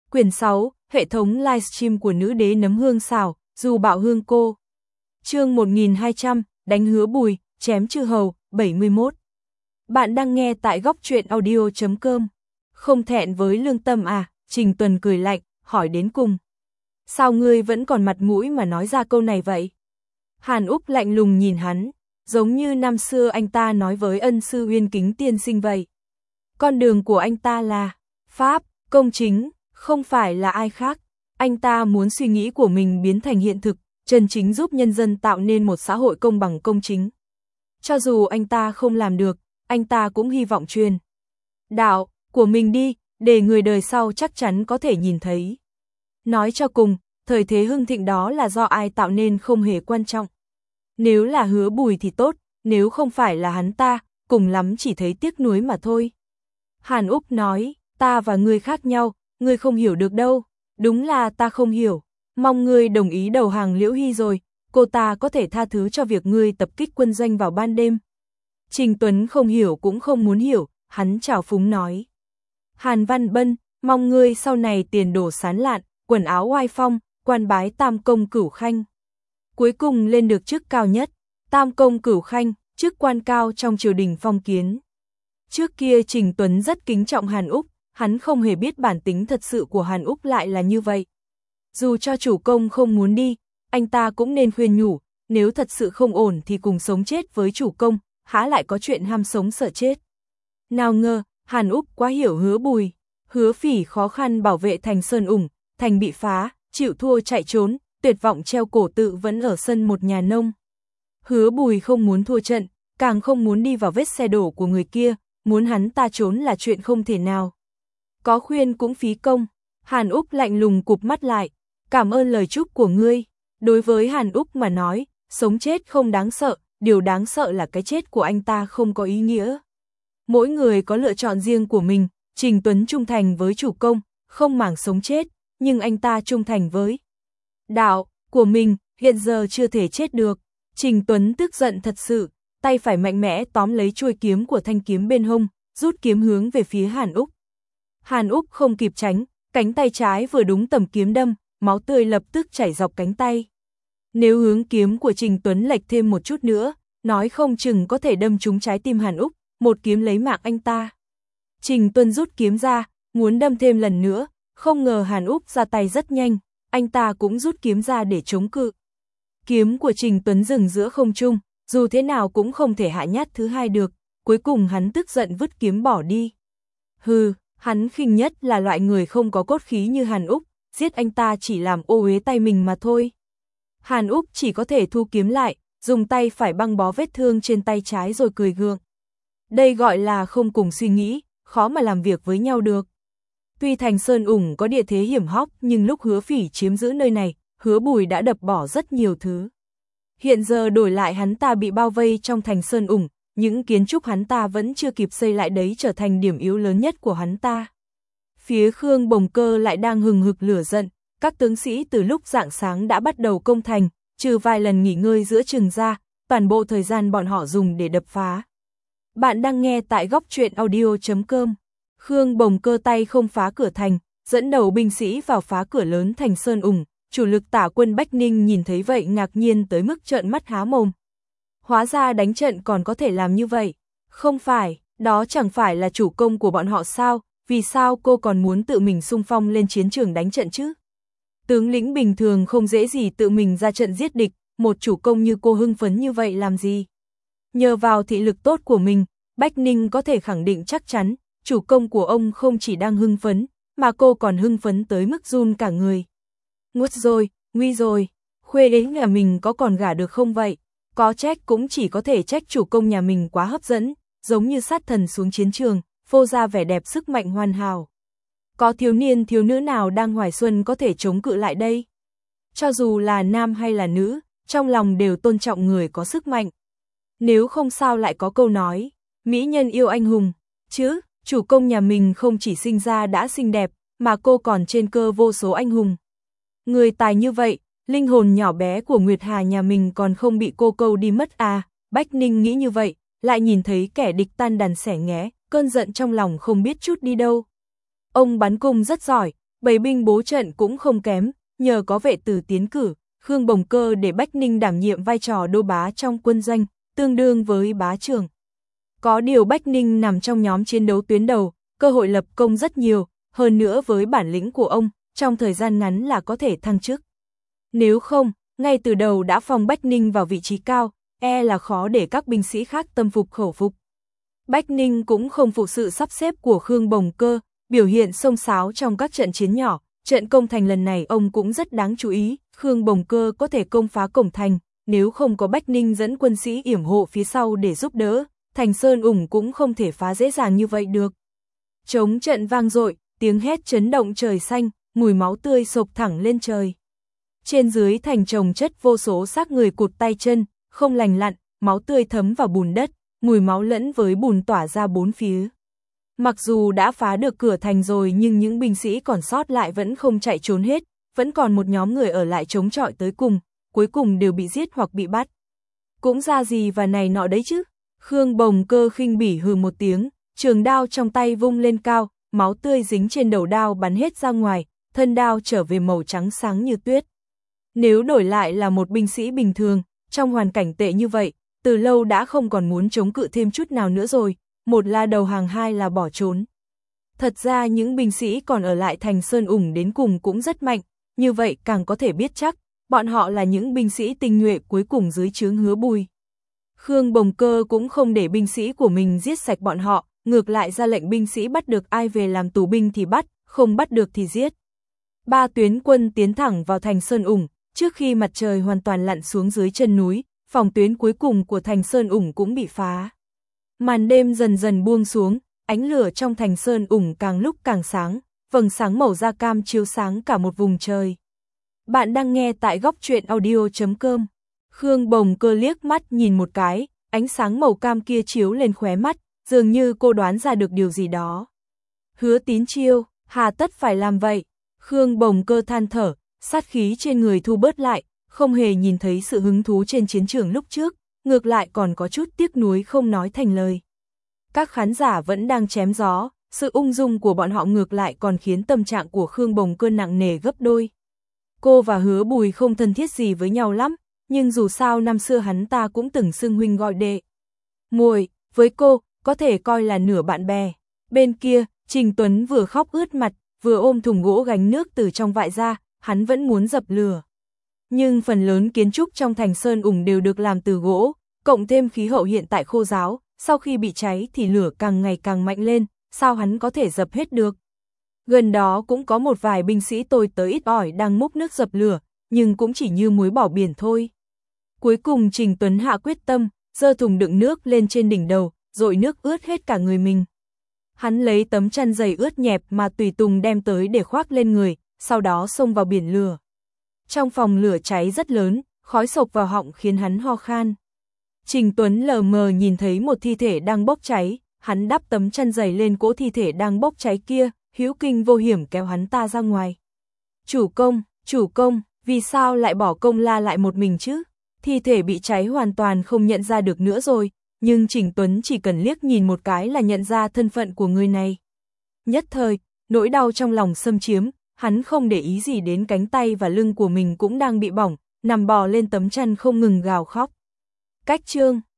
Quyển 6, hệ thống livestream của nữ đế nấm hương xào, dù bạo hương cô. Chương 1200, đánh hứa Bùi, chém chư hầu, 71. Bạn đang nghe tại góc truyện audio.com. Không thẹn với lương tâm à? Trình Tuần cười lạnh, hỏi đến cùng. Sao ngươi vẫn còn mặt mũi mà nói ra câu này vậy? Hàn Úc lạnh lùng nhìn hắn, giống như năm xưa anh ta nói với ân sư Uyên Kính tiên sinh vậy. Con đường của anh ta là pháp, công chính, không phải là ai khác. Anh ta muốn suy nghĩ của mình biến thành hiện thực, chân chính giúp nhân dân tạo nên một xã hội công bằng công chính. Cho dù anh ta không làm được, anh ta cũng hy vọng truyền đạo của mình đi, để người đời sau chắc chắn có thể nhìn thấy. Nói cho cùng, thời thế hưng thịnh đó là do ai tạo nên không hề quan trọng. Nếu là Hứa Bùi thì tốt, nếu không phải là hắn ta, cùng lắm chỉ thấy tiếc nuối mà thôi. Hàn Úc nói, ta và ngươi khác nhau, ngươi không hiểu được đâu. Đúng là ta không hiểu, mong ngươi đồng ý đầu hàng Liễu Hy rồi, cô ta có thể tha thứ cho việc ngươi tập kích quân doanh vào ban đêm. Trình Tuấn không hiểu cũng không muốn hiểu, hắn trào phúng nói. Hàn Văn Bân, mong ngươi sau này tiền đồ sán lạn, quần áo oai phong, quan bái tam công cửu khanh. Cuối cùng lên được chức cao nhất, tam công cửu khanh, chức quan cao trong triều đình phong kiến. Trước kia Trình Tuấn rất kính trọng Hàn Úc, hắn không hề biết bản tính thật sự của Hàn Úc lại là như vậy. Dù cho chủ công không muốn đi, anh ta cũng nên khuyên nhủ, nếu thật sự không ổn thì cùng sống chết với chủ công, há lại có chuyện ham sống sợ chết. Nào ngờ, Hàn Úc quá hiểu Hứa Bùi, Hứa Phỉ khó khăn bảo vệ thành Sơn Ủng, thành bị phá, chịu thua chạy trốn, tuyệt vọng treo cổ tự vẫn ở sân một nhà nông. Hứa Bùi không muốn thua trận, càng không muốn đi vào vết xe đổ của người kia, muốn hắn ta trốn là chuyện không thể nào. Có khuyên cũng phí công. Hàn Úc lạnh lùng cụp mắt lại, cảm ơn lời chúc của ngươi. Đối với Hàn Úc mà nói, sống chết không đáng sợ, điều đáng sợ là cái chết của anh ta không có ý nghĩa. Mỗi người có lựa chọn riêng của mình, Trình Tuấn trung thành với chủ công, không màng sống chết, nhưng anh ta trung thành với đạo của mình, hiện giờ chưa thể chết được. Trình Tuấn tức giận thật sự, tay phải mạnh mẽ tóm lấy chuôi kiếm của thanh kiếm bên hông, rút kiếm hướng về phía Hàn Úc. Hàn Úc không kịp tránh, cánh tay trái vừa đúng tầm kiếm đâm, máu tươi lập tức chảy dọc cánh tay. Nếu hướng kiếm của Trình Tuấn lệch thêm một chút nữa, nói không chừng có thể đâm trúng trái tim Hàn Úc, một kiếm lấy mạng anh ta. Trình Tuấn rút kiếm ra, muốn đâm thêm lần nữa, không ngờ Hàn Úc ra tay rất nhanh, anh ta cũng rút kiếm ra để chống cự. Kiếm của Trình Tuấn dừng giữa không trung, dù thế nào cũng không thể hạ nhát thứ hai được, cuối cùng hắn tức giận vứt kiếm bỏ đi. Hừ, hắn khinh nhất là loại người không có cốt khí như Hàn Úc, giết anh ta chỉ làm ô uế tay mình mà thôi. Hàn Úc chỉ có thể thu kiếm lại, dùng tay phải băng bó vết thương trên tay trái rồi cười gượng. Đây gọi là không cùng suy nghĩ, khó mà làm việc với nhau được. Tuy thành Sơn Ủng có địa thế hiểm hóc nhưng lúc Hứa Phỉ chiếm giữ nơi này, Hứa Bùi đã đập bỏ rất nhiều thứ. Hiện giờ đổi lại hắn ta bị bao vây trong thành Sơn Ủng, những kiến trúc hắn ta vẫn chưa kịp xây lại đấy trở thành điểm yếu lớn nhất của hắn ta. Phía Khương Bồng Cơ lại đang hừng hực lửa giận, các tướng sĩ từ lúc rạng sáng đã bắt đầu công thành, trừ vài lần nghỉ ngơi giữa chừng ra, toàn bộ thời gian bọn họ dùng để đập phá. Bạn đang nghe tại góc truyện audio.com. Khương Bồng Cơ tay không phá cửa thành, dẫn đầu binh sĩ vào phá cửa lớn thành Sơn Ủng, chủ lực tả quân Bách Ninh nhìn thấy vậy ngạc nhiên tới mức trợn mắt há mồm. Hóa ra đánh trận còn có thể làm như vậy. Không phải, đó chẳng phải là chủ công của bọn họ sao, vì sao cô còn muốn tự mình xung phong lên chiến trường đánh trận chứ? Tướng lĩnh bình thường không dễ gì tự mình ra trận giết địch, một chủ công như cô hưng phấn như vậy làm gì? Nhờ vào thị lực tốt của mình, Bách Ninh có thể khẳng định chắc chắn, chủ công của ông không chỉ đang hưng phấn, mà cô còn hưng phấn tới mức run cả người. Nguất rồi, nguy rồi, khuê đến nhà mình có còn gả được không vậy? Có trách cũng chỉ có thể trách chủ công nhà mình quá hấp dẫn, giống như sát thần xuống chiến trường, phô ra vẻ đẹp sức mạnh hoàn hảo. Có thiếu niên thiếu nữ nào đang hoài xuân có thể chống cự lại đây? Cho dù là nam hay là nữ, trong lòng đều tôn trọng người có sức mạnh. Nếu không sao lại có câu nói, mỹ nhân yêu anh hùng, chứ, chủ công nhà mình không chỉ sinh ra đã xinh đẹp, mà cô còn trên cơ vô số anh hùng. Người tài như vậy, linh hồn nhỏ bé của Nguyệt Hà nhà mình còn không bị cô câu đi mất à? Bách Ninh nghĩ như vậy, lại nhìn thấy kẻ địch tan đàn xẻ nghé, cơn giận trong lòng không biết chút đi đâu. Ông bắn cung rất giỏi, Bầy binh bố trận cũng không kém, nhờ có vệ tử tiến cử, Khương Bồng Cơ để Bách Ninh đảm nhiệm vai trò đô bá trong quân doanh, tương đương với bá trưởng. Có điều Bách Ninh nằm trong nhóm chiến đấu tuyến đầu, cơ hội lập công rất nhiều, hơn nữa với bản lĩnh của ông, trong thời gian ngắn là có thể thăng chức. Nếu không, ngay từ đầu đã phong Bách Ninh vào vị trí cao, là khó để các binh sĩ khác tâm phục khẩu phục. Bách Ninh cũng không phụ sự sắp xếp của Khương Bồng Cơ, biểu hiện xông xáo trong các trận chiến nhỏ, trận công thành lần này ông cũng rất đáng chú ý, Khương Bồng Cơ có thể công phá cổng thành, nếu không có Bách Ninh dẫn quân sĩ yểm hộ phía sau để giúp đỡ, thành Sơn Ủng cũng không thể phá dễ dàng như vậy được. Chống trận vang dội, tiếng hét chấn động trời xanh, mùi máu tươi sộc thẳng lên trời. Trên dưới thành chồng chất vô số xác người cụt tay chân, không lành lặn, máu tươi thấm vào bùn đất, mùi máu lẫn với bùn tỏa ra bốn phía. Mặc dù đã phá được cửa thành rồi nhưng những binh sĩ còn sót lại vẫn không chạy trốn hết, vẫn còn một nhóm người ở lại chống chọi tới cùng, cuối cùng đều bị giết hoặc bị bắt. Cũng ra gì và này nọ đấy chứ. Khương Bồng Cơ khinh bỉ hừ một tiếng, trường đao trong tay vung lên cao, máu tươi dính trên đầu đao bắn hết ra ngoài, thân đao trở về màu trắng sáng như tuyết. Nếu đổi lại là một binh sĩ bình thường, trong hoàn cảnh tệ như vậy, từ lâu đã không còn muốn chống cự thêm chút nào nữa rồi, một là đầu hàng, hai là bỏ trốn. Thật ra những binh sĩ còn ở lại thành Sơn Ủng đến cùng cũng rất mạnh, như vậy càng có thể biết chắc, bọn họ là những binh sĩ tinh nhuệ cuối cùng dưới trướng Hứa Bùi. Khương Bồng Cơ cũng không để binh sĩ của mình giết sạch bọn họ, ngược lại ra lệnh binh sĩ bắt được ai về làm tù binh thì bắt, không bắt được thì giết. Ba tuyến quân tiến thẳng vào thành Sơn Ủng, trước khi mặt trời hoàn toàn lặn xuống dưới chân núi, phòng tuyến cuối cùng của thành Sơn Ủng cũng bị phá. Màn đêm dần dần buông xuống, ánh lửa trong thành Sơn Ủng càng lúc càng sáng, vầng sáng màu da cam chiếu sáng cả một vùng trời. Bạn đang nghe tại Góc Truyện Audio.com. Khương Bồng Cơ liếc mắt nhìn một cái, ánh sáng màu cam kia chiếu lên khóe mắt, dường như cô đoán ra được điều gì đó. Hứa Tín Chiêu, hà tất phải làm vậy? Khương Bồng Cơ than thở, sát khí trên người thu bớt lại, không hề nhìn thấy sự hứng thú trên chiến trường lúc trước, ngược lại còn có chút tiếc nuối không nói thành lời. Các khán giả vẫn đang chém gió, sự ung dung của bọn họ ngược lại còn khiến tâm trạng của Khương Bồng Cơ nặng nề gấp đôi. Cô và Hứa Bùi không thân thiết gì với nhau lắm, nhưng dù sao năm xưa hắn ta cũng từng xưng huynh gọi đệ. Muội, với cô, có thể coi là nửa bạn bè. Bên kia, Trình Tuấn vừa khóc ướt mặt, vừa ôm thùng gỗ gánh nước từ trong vại ra, hắn vẫn muốn dập lửa. Nhưng phần lớn kiến trúc trong thành Sơn Ủng đều được làm từ gỗ, cộng thêm khí hậu hiện tại khô ráo, sau khi bị cháy thì lửa càng ngày càng mạnh lên, sao hắn có thể dập hết được. Gần đó cũng có một vài binh sĩ tôi tới ít ỏi đang múc nước dập lửa, nhưng cũng chỉ như muối bỏ biển thôi. Cuối cùng Trình Tuấn hạ quyết tâm, giơ thùng đựng nước lên trên đỉnh đầu, dội nước ướt hết cả người mình. Hắn lấy tấm chăn dày ướt nhẹp mà tùy tùng đem tới để khoác lên người, sau đó xông vào biển lửa. Trong phòng lửa cháy rất lớn, khói sộc vào họng khiến hắn ho khan. Trình Tuấn lờ mờ nhìn thấy một thi thể đang bốc cháy, hắn đắp tấm chăn dày lên cỗ thi thể đang bốc cháy kia, hữu kinh vô hiểm kéo hắn ta ra ngoài. Chủ công, vì sao lại bỏ Công La lại một mình chứ? Thi thể bị cháy hoàn toàn không nhận ra được nữa rồi, nhưng Trình Tuấn chỉ cần liếc nhìn một cái là nhận ra thân phận của người này. Nhất thời, nỗi đau trong lòng xâm chiếm, hắn không để ý gì đến cánh tay và lưng của mình cũng đang bị bỏng, nằm bò lên tấm chăn không ngừng gào khóc. Cách chương